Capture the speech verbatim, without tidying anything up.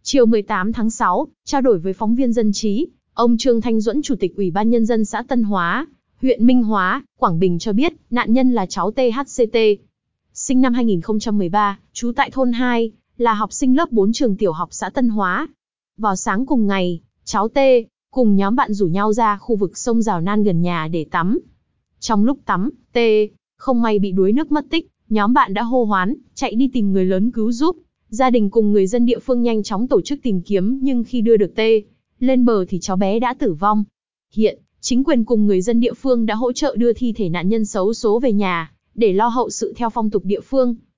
Chiều mười tám tháng sáu, trao đổi với phóng viên Dân trí, ông Trương Thanh Duẫn, Chủ tịch Ủy ban Nhân dân xã Tân Hóa, huyện Minh Hóa, Quảng Bình cho biết, nạn nhân là cháu tê hát xê tê. Sinh năm hai nghìn không trăm mười ba, trú tại thôn hai, là học sinh lớp bốn trường tiểu học xã Tân Hóa. Vào sáng cùng ngày, cháu T cùng nhóm bạn rủ nhau ra khu vực sông Giào Nan gần nhà để tắm. Trong lúc tắm, T không may bị đuối nước mất tích, nhóm bạn đã hô hoán, chạy đi tìm người lớn cứu giúp. Gia đình cùng người dân địa phương nhanh chóng tổ chức tìm kiếm, nhưng khi đưa được T lên bờ thì cháu bé đã tử vong. Hiện, chính quyền cùng người dân địa phương đã hỗ trợ đưa thi thể nạn nhân xấu số về nhà, để lo hậu sự theo phong tục địa phương.